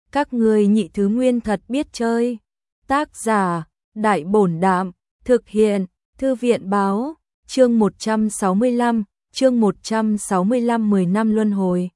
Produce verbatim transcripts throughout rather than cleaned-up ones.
Các ngươi nhị thứ nguyên thật biết chơi. Tác giả, Đại Bổn Đạm, thực hiện, Thư viện Báo, chương một trăm sáu mươi lăm, chương một trăm sáu mươi lăm mười năm luân hồi.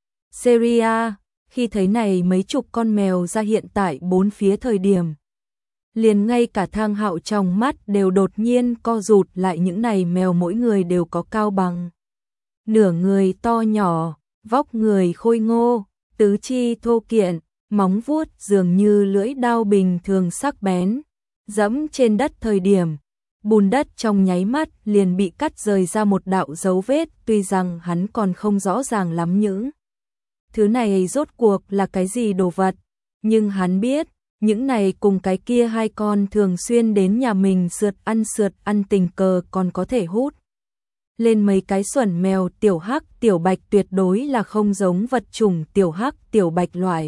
Seria, khi thấy này mấy chục con mèo ra hiện tại bốn phía thời điểm. Liền ngay cả Thang Hạo trong mắt đều đột nhiên co rụt lại, những này mèo mỗi người đều có cao bằng. Nửa người to nhỏ, vóc người khôi ngô, tứ chi thô kiện, móng vuốt dường như lưỡi dao bình thường sắc bén, dẫm trên đất thời điểm, bùn đất trong nháy mắt liền bị cắt rời ra một đạo dấu vết, tuy rằng hắn còn không rõ ràng lắm những thứ này rốt cuộc là cái gì đồ vật, nhưng hắn biết, những này cùng cái kia hai con thường xuyên đến nhà mình sượt ăn sượt ăn tình cờ còn có thể hút lên mấy cái xuẩn mèo tiểu hắc tiểu bạch tuyệt đối là không giống vật chủng tiểu hắc tiểu bạch loại.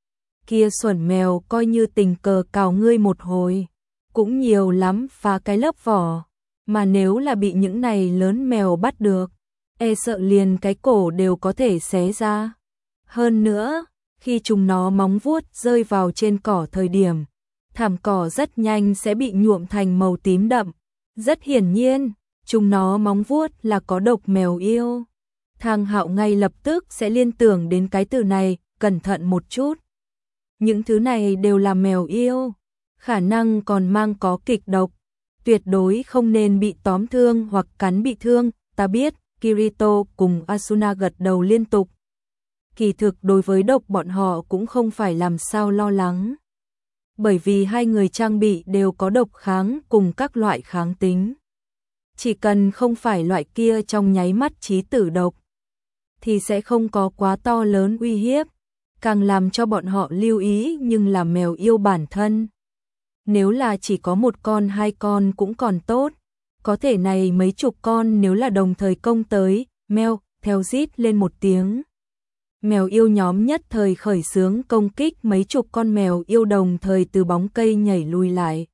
Kia xuẩn mèo coi như tình cờ cào ngươi một hồi, cũng nhiều lắm phá cái lớp vỏ, mà nếu là bị những này lớn mèo bắt được, e sợ liền cái cổ đều có thể xé ra. Hơn nữa, khi chúng nó móng vuốt rơi vào trên cỏ thời điểm, thảm cỏ rất nhanh sẽ bị nhuộm thành màu tím đậm. Rất hiển nhiên, chúng nó móng vuốt là có độc mèo yêu. Thang Hạo ngay lập tức sẽ liên tưởng đến cái từ này, cẩn thận một chút. Những thứ này đều là mèo yêu, khả năng còn mang có kịch độc, tuyệt đối không nên bị tóm thương hoặc cắn bị thương. Ta biết, Kirito cùng Asuna gật đầu liên tục. Kỳ thực đối với độc bọn họ cũng không phải làm sao lo lắng. Bởi vì hai người trang bị đều có độc kháng cùng các loại kháng tính. Chỉ cần không phải loại kia trong nháy mắt chí tử độc, thì sẽ không có quá to lớn uy hiếp. Càng làm cho bọn họ lưu ý nhưng là mèo yêu bản thân. Nếu là chỉ có một con hai con cũng còn tốt. Có thể này mấy chục con nếu là đồng thời công tới, mèo, theo rít lên một tiếng. Mèo yêu nhóm nhất thời khởi xướng công kích, mấy chục con mèo yêu đồng thời từ bóng cây nhảy lùi lại.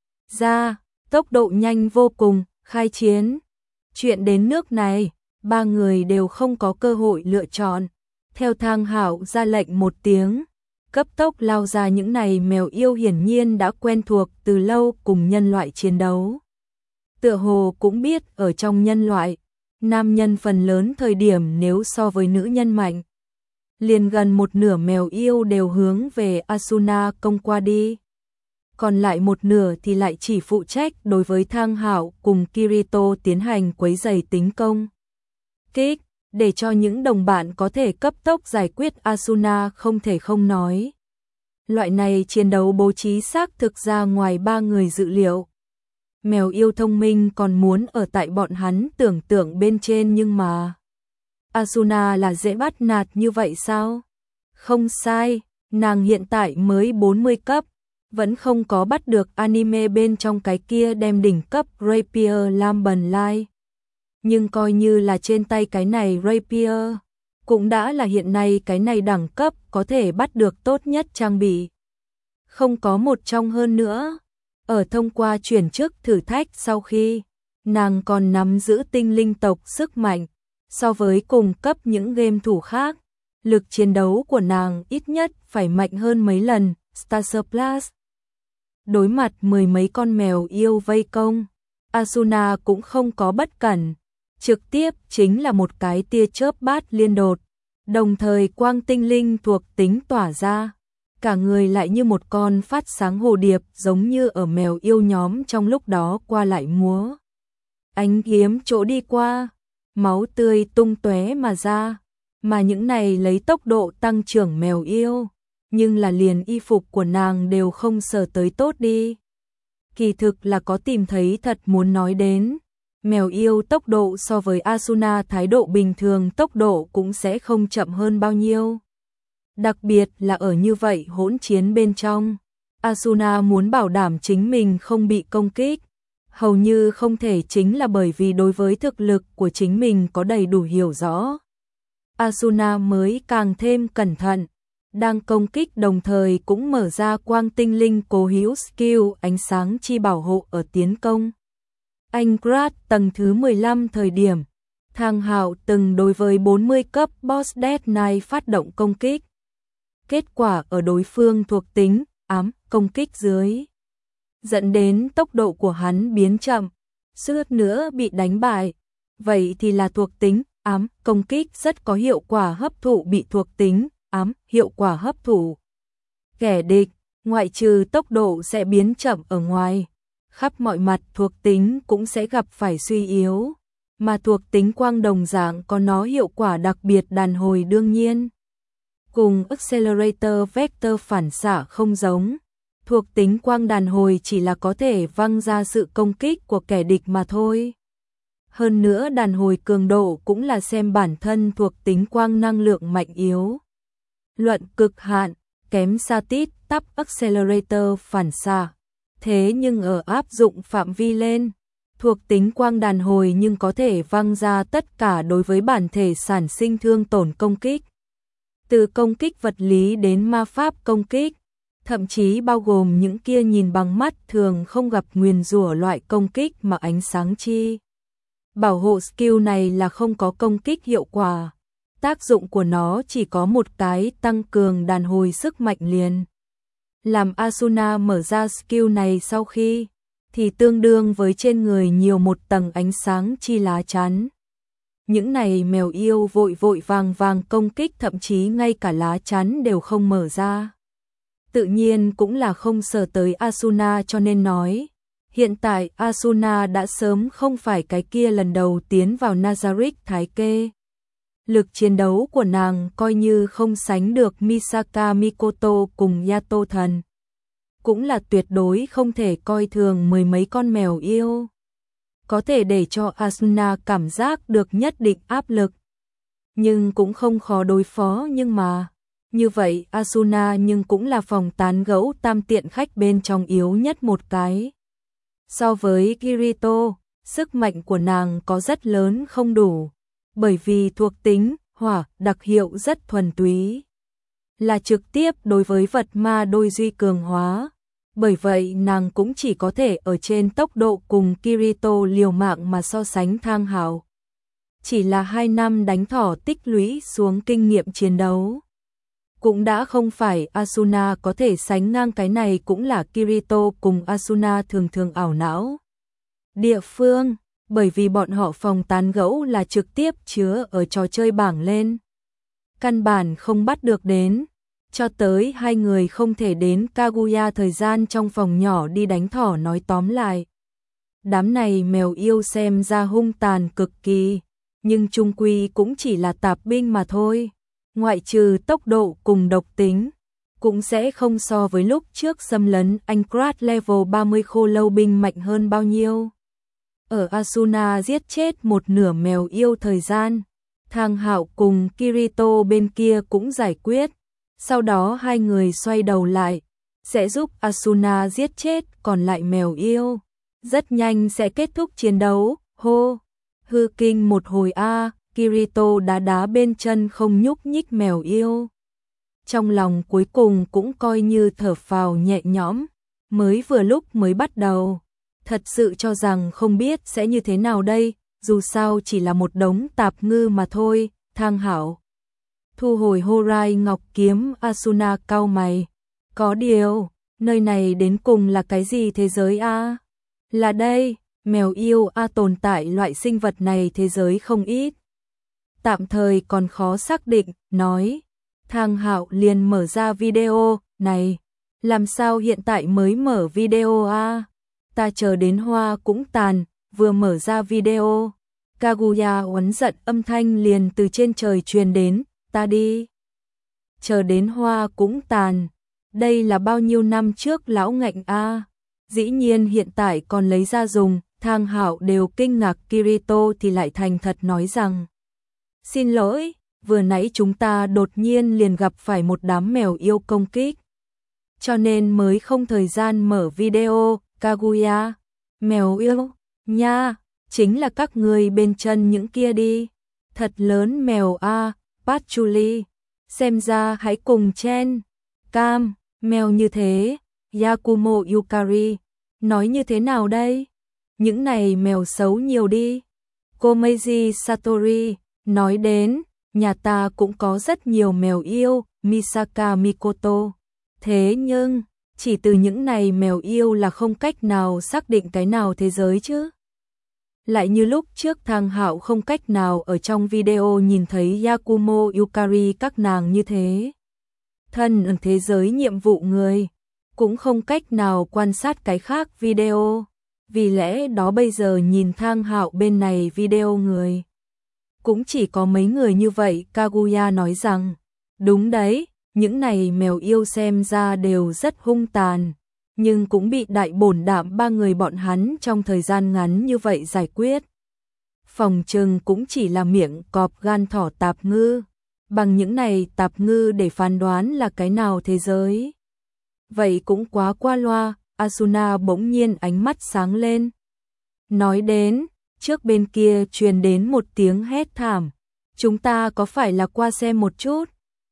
Ra, tốc độ nhanh vô cùng, khai chiến. Chuyện đến nước này, ba người đều không có cơ hội lựa chọn. Theo Thang Hạo ra lệnh một tiếng, cấp tốc lao ra. Những này mèo yêu hiển nhiên đã quen thuộc từ lâu cùng nhân loại chiến đấu. Tựa hồ cũng biết ở trong nhân loại, nam nhân phần lớn thời điểm nếu so với nữ nhân mạnh, liền gần một nửa mèo yêu đều hướng về Asuna công qua đi. Còn lại một nửa thì lại chỉ phụ trách đối với Thang Hạo cùng Kirito tiến hành quấy rầy tính công kích, để cho những đồng bạn có thể cấp tốc giải quyết Asuna. Không thể không nói, loại này chiến đấu bố trí xác thực ra ngoài ba người dự liệu. Mèo yêu thông minh còn muốn ở tại bọn hắn tưởng tượng bên trên, nhưng mà Asuna là dễ bắt nạt như vậy sao? Không sai, nàng hiện tại mới bốn mươi cấp, vẫn không có bắt được anime bên trong cái kia đem đỉnh cấp Rapier Lamben Lai. Nhưng coi như là trên tay cái này Rapier, cũng đã là hiện nay cái này đẳng cấp có thể bắt được tốt nhất trang bị. Không có một trong hơn nữa. Ở thông qua chuyển chức thử thách sau khi, nàng còn nắm giữ tinh linh tộc sức mạnh. So với cùng cấp những game thủ khác, lực chiến đấu của nàng ít nhất phải mạnh hơn mấy lần. Star Plus đối mặt mười mấy con mèo yêu vây công, Asuna cũng không có bất cẩn, trực tiếp chính là một cái tia chớp bát liên đột, đồng thời quang tinh linh thuộc tính tỏa ra, cả người lại như một con phát sáng hồ điệp, giống như ở mèo yêu nhóm trong lúc đó qua lại múa. Ánh kiếm chỗ đi qua, máu tươi tung tóe mà ra, mà những này lấy tốc độ tăng trưởng mèo yêu, nhưng là liền y phục của nàng đều không sờ tới tốt đi. Kỳ thực là có tìm thấy thật muốn nói đến, mèo yêu tốc độ so với Asuna thái độ bình thường tốc độ cũng sẽ không chậm hơn bao nhiêu. Đặc biệt là ở như vậy hỗn chiến bên trong, Asuna muốn bảo đảm chính mình không bị công kích, hầu như không thể, chính là bởi vì đối với thực lực của chính mình có đầy đủ hiểu rõ. Asuna mới càng thêm cẩn thận, đang công kích đồng thời cũng mở ra quang tinh linh cố hữu skill ánh sáng chi bảo hộ ở tiến công. Anh Grad tầng thứ mười lăm thời điểm, Thang Hạo từng đối với bốn mươi cấp boss Death Knight phát động công kích. kết quả ở đối phương thuộc tính ám công kích dưới, dẫn đến tốc độ của hắn biến chậm, suýt nữa bị đánh bại. Vậy thì là thuộc tính ám công kích rất có hiệu quả hấp thụ bị thuộc tính ám hiệu quả hấp thụ. Kẻ địch, ngoại trừ tốc độ sẽ biến chậm ở ngoài, khắp mọi mặt thuộc tính cũng sẽ gặp phải suy yếu, mà thuộc tính quang đồng dạng có nó hiệu quả đặc biệt đàn hồi đương nhiên. Cùng Accelerator Vector phản xạ không giống, thuộc tính quang đàn hồi chỉ là có thể văng ra sự công kích của kẻ địch mà thôi. Hơn nữa đàn hồi cường độ cũng là xem bản thân thuộc tính quang năng lượng mạnh yếu. Luận cực hạn, kém xa tít tắp Accelerator phản xạ. Thế nhưng ở áp dụng phạm vi lên, thuộc tính quang đàn hồi nhưng có thể văng ra tất cả đối với bản thể sản sinh thương tổn công kích. Từ công kích vật lý đến ma pháp công kích, thậm chí bao gồm những kia nhìn bằng mắt thường không gặp nguyền rủa loại công kích mà ánh sáng chi. Bảo hộ skill này là không có công kích hiệu quả. Tác dụng của nó chỉ có một cái tăng cường đàn hồi sức mạnh liền. Làm Asuna mở ra skill này sau khi, thì tương đương với trên người nhiều một tầng ánh sáng chi lá chắn. Những này mèo yêu vội vội vàng vàng công kích thậm chí ngay cả lá chắn đều không mở ra. Tự nhiên cũng là không sợ tới Asuna cho nên nói. Hiện tại Asuna đã sớm không phải cái kia lần đầu tiến vào Nazarick Thái Kê. Lực chiến đấu của nàng coi như không sánh được Misaka Mikoto cùng Yato thần. Cũng là tuyệt đối không thể coi thường mười mấy con mèo yêu. Có thể để cho Asuna cảm giác được nhất định áp lực. Nhưng cũng không khó đối phó nhưng mà. Như vậy Asuna nhưng cũng là phòng tán gẫu tam tiện khách bên trong yếu nhất một cái. So với Kirito, sức mạnh của nàng có rất lớn không đủ. Bởi vì thuộc tính, hỏa, đặc hiệu rất thuần túy. Là trực tiếp đối với vật ma đôi duy cường hóa. Bởi vậy nàng cũng chỉ có thể ở trên tốc độ cùng Kirito liều mạng mà so sánh thang hào. Chỉ là hai năm đánh thỏ tích lũy xuống kinh nghiệm chiến đấu. Cũng đã không phải Asuna có thể sánh ngang cái này cũng là Kirito cùng Asuna thường thường ảo não. Địa phương, bởi vì bọn họ phòng tán gẫu là trực tiếp chứa ở trò chơi bảng lên. Căn bản không bắt được đến, cho tới hai người không thể đến Kaguya thời gian trong phòng nhỏ đi đánh thỏ nói tóm lại. Đám này mèo yêu xem ra hung tàn cực kỳ, nhưng chung quy cũng chỉ là tạp binh mà thôi. Ngoại trừ tốc độ cùng độc tính, cũng sẽ không so với lúc trước xâm lấn Aincrad level ba mươi khô lâu binh mạnh hơn bao nhiêu. Ở Asuna giết chết một nửa mèo yêu thời gian, Thang Hạo cùng Kirito bên kia cũng giải quyết. Sau đó hai người xoay đầu lại, sẽ giúp Asuna giết chết còn lại mèo yêu. Rất nhanh sẽ kết thúc chiến đấu, hô, hư kinh một hồi a. Kirito đá đá bên chân không nhúc nhích mèo yêu. Trong lòng cuối cùng cũng coi như thở phào nhẹ nhõm, mới vừa lúc mới bắt đầu. Thật sự cho rằng không biết sẽ như thế nào đây, dù sao chỉ là một đống tạp ngư mà thôi. Thang Hảo thu hồi Horai Ngọc kiếm. Asuna cau mày. Có điều, nơi này đến cùng là cái gì thế giới a? Là đây, mèo yêu a tồn tại loại sinh vật này thế giới không ít. Tạm thời còn khó xác định, nói. Thang Hạo liền mở ra video, này, làm sao hiện tại mới mở video a? Ta chờ đến hoa cũng tàn, vừa mở ra video. Kaguya oán giận âm thanh liền từ trên trời truyền đến, ta đi. Chờ đến hoa cũng tàn, đây là bao nhiêu năm trước lão ngạnh a? Dĩ nhiên hiện tại còn lấy ra dùng. Thang Hạo đều kinh ngạc. Kirito thì lại thành thật nói rằng. Xin lỗi, vừa nãy chúng ta đột nhiên liền gặp phải một đám mèo yêu công kích. Cho nên mới không thời gian mở video. Kaguya, mèo yêu, nha, chính là các người bên chân những kia đi. Thật lớn mèo a. Patchouli, xem ra hãy cùng Chen, Cam, mèo như thế. Yakumo Yukari, nói như thế nào đây? Những này mèo xấu nhiều đi. Komeiji Satori, nói đến, nhà ta cũng có rất nhiều mèo yêu, Misaka Mikoto. Thế nhưng, chỉ từ những này mèo yêu là không cách nào xác định cái nào thế giới chứ. Lại như lúc trước Thang Hạo không cách nào ở trong video nhìn thấy Yakumo Yukari các nàng như thế. Thân ở thế giới nhiệm vụ người, cũng không cách nào quan sát cái khác video. Vì lẽ đó bây giờ nhìn Thang Hạo bên này video người. Cũng chỉ có mấy người như vậy. Kaguya nói rằng, đúng đấy, những này mèo yêu xem ra đều rất hung tàn, nhưng cũng bị đại bổn đạm ba người bọn hắn trong thời gian ngắn như vậy giải quyết. Phòng trừng cũng chỉ là miệng cọp gan thỏ tạp ngư, bằng những này tạp ngư để phán đoán là cái nào thế giới. Vậy cũng quá qua loa. Asuna bỗng nhiên ánh mắt sáng lên. Nói đến, trước bên kia truyền đến một tiếng hét thảm. Chúng ta có phải là qua xem một chút?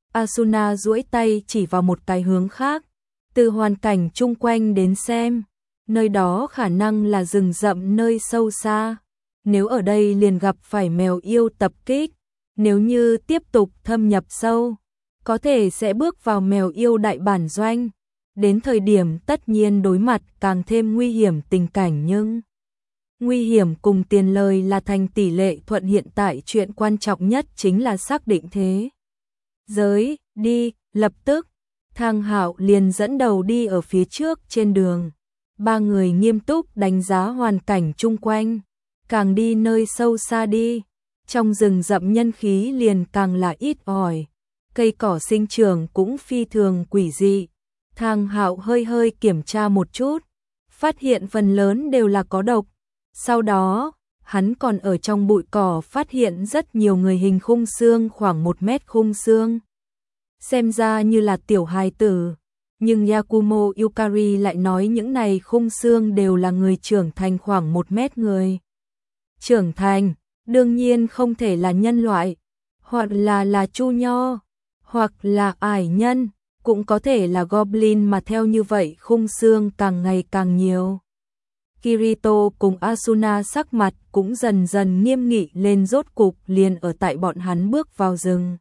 Asuna duỗi tay chỉ vào một cái hướng khác. Từ hoàn cảnh chung quanh đến xem, nơi đó khả năng là rừng rậm nơi sâu xa. Nếu ở đây liền gặp phải mèo yêu tập kích, nếu như tiếp tục thâm nhập sâu, có thể sẽ bước vào mèo yêu đại bản doanh. Đến thời điểm tất nhiên đối mặt càng thêm nguy hiểm tình cảnh, nhưng nguy hiểm cùng tiền lời là thành tỷ lệ thuận. Hiện tại chuyện quan trọng nhất chính là xác định thế giới. Đi, lập tức, Thang Hạo liền dẫn đầu đi ở phía trước trên đường. Ba người nghiêm túc đánh giá hoàn cảnh chung quanh, càng đi nơi sâu xa đi, trong rừng rậm nhân khí liền càng là ít ỏi, cây cỏ sinh trưởng cũng phi thường quỷ dị. Thang Hạo hơi hơi kiểm tra một chút, phát hiện phần lớn đều là có độc. Sau đó, hắn còn ở trong bụi cỏ phát hiện rất nhiều người hình khung xương khoảng một mét khung xương. Xem ra như là tiểu hài tử, nhưng Yakumo Yukari lại nói những này khung xương đều là người trưởng thành khoảng một mét người. Trưởng thành, đương nhiên không thể là nhân loại, hoặc là là chu nho, hoặc là ải nhân. Cũng có thể là Goblin, mà theo như vậy khung xương càng ngày càng nhiều. Kirito cùng Asuna sắc mặt cũng dần dần nghiêm nghị lên. Rốt cục liền ở tại bọn hắn bước vào rừng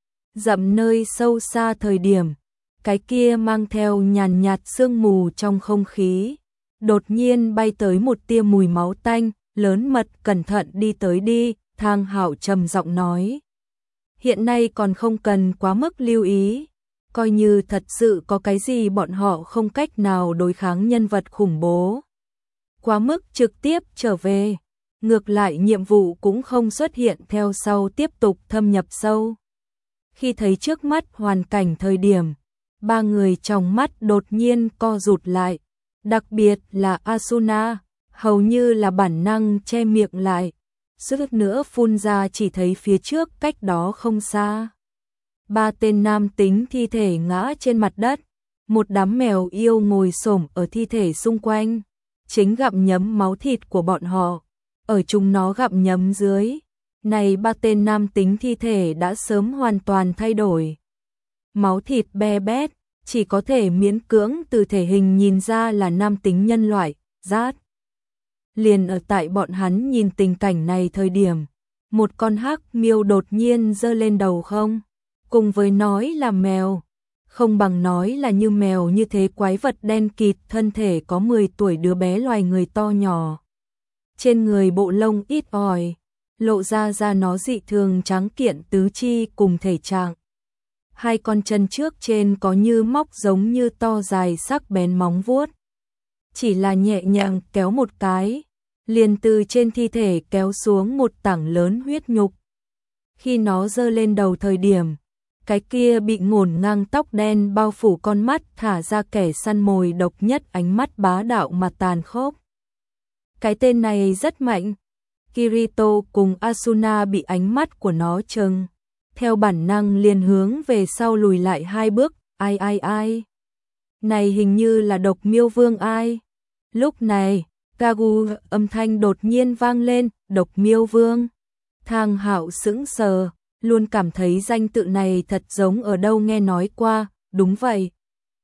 rậm nơi sâu xa thời điểm, cái kia mang theo nhàn nhạt sương mù trong không khí, đột nhiên bay tới một tia mùi máu tanh, lớn mật. Cẩn thận đi tới đi, Thang Hạo trầm giọng nói. Hiện nay còn không cần quá mức lưu ý. Coi như thật sự có cái gì bọn họ không cách nào đối kháng nhân vật khủng bố, quá mức trực tiếp trở về. Ngược lại nhiệm vụ cũng không xuất hiện theo sau tiếp tục thâm nhập sâu. Khi thấy trước mắt hoàn cảnh thời điểm, ba người trong mắt đột nhiên co rụt lại. Đặc biệt là Asuna, hầu như là bản năng che miệng lại, suýt nữa phun ra. Chỉ thấy phía trước cách đó không xa, ba tên nam tính thi thể ngã trên mặt đất, một đám mèo yêu ngồi xổm ở thi thể xung quanh, chính gặm nhấm máu thịt của bọn họ. Ở chúng nó gặm nhấm dưới, này ba tên nam tính thi thể đã sớm hoàn toàn thay đổi. Máu thịt be bét, chỉ có thể miễn cưỡng từ thể hình nhìn ra là nam tính nhân loại. Rát. Liền ở tại bọn hắn nhìn tình cảnh này thời điểm, một con hắc miêu đột nhiên giơ lên đầu không. Cùng với nói là mèo, không bằng nói là như mèo như thế quái vật đen kịt, thân thể có mười tuổi đứa bé loài người to nhỏ. Trên người bộ lông ít ỏi, lộ ra ra nó dị thường trắng kiện tứ chi cùng thể trạng. Hai con chân trước trên có như móc giống như to dài sắc bén móng vuốt. Chỉ là nhẹ nhàng kéo một cái, liền từ trên thi thể kéo xuống một tảng lớn huyết nhục. Khi nó giơ lên đầu thời điểm, cái kia bị ngổn ngang tóc đen bao phủ con mắt thả ra kẻ săn mồi độc nhất, ánh mắt bá đạo mà tàn khốc. Cái tên này rất mạnh. Kirito cùng Asuna bị ánh mắt của nó trừng, theo bản năng liền hướng về sau lùi lại hai bước. Ai ai ai? Này hình như là độc miêu vương ai? Lúc này, Kagu âm thanh đột nhiên vang lên, độc miêu vương. Thang Hạo sững sờ, luôn cảm thấy danh tự này thật giống ở đâu nghe nói qua. Đúng vậy,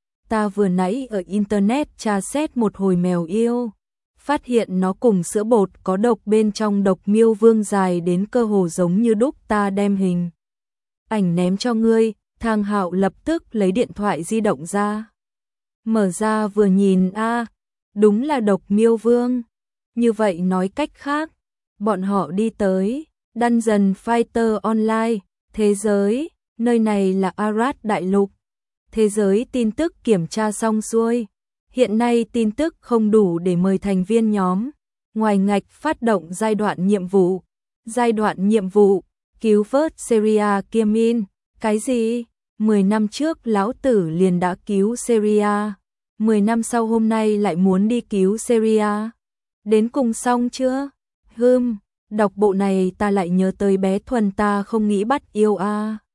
ta vừa nãy ở internet tra xét một hồi mèo yêu, phát hiện nó cùng sữa bột có độc bên trong. Độc miêu vương dài đến cơ hồ giống như đúc, ta đem hình ảnh ném cho ngươi, Thang Hạo lập tức lấy điện thoại di động ra. Mở ra vừa nhìn a, đúng là Độc Miêu Vương. Như vậy nói cách khác, bọn họ đi tới Dungeon Fighter Online, thế giới, nơi này là Arad Đại Lục. Thế giới tin tức kiểm tra xong xuôi. Hiện nay tin tức không đủ để mời thành viên nhóm. Ngoài ngạch phát động giai đoạn nhiệm vụ. Giai đoạn nhiệm vụ, cứu vớt Seria Kiamin. Cái gì? mười năm trước lão tử liền đã cứu Seria. mười năm sau hôm nay lại muốn đi cứu Seria. Đến cùng xong chưa? Hừm, đọc bộ này ta lại nhớ tới bé Thuần ta không nghĩ bắt yêu a.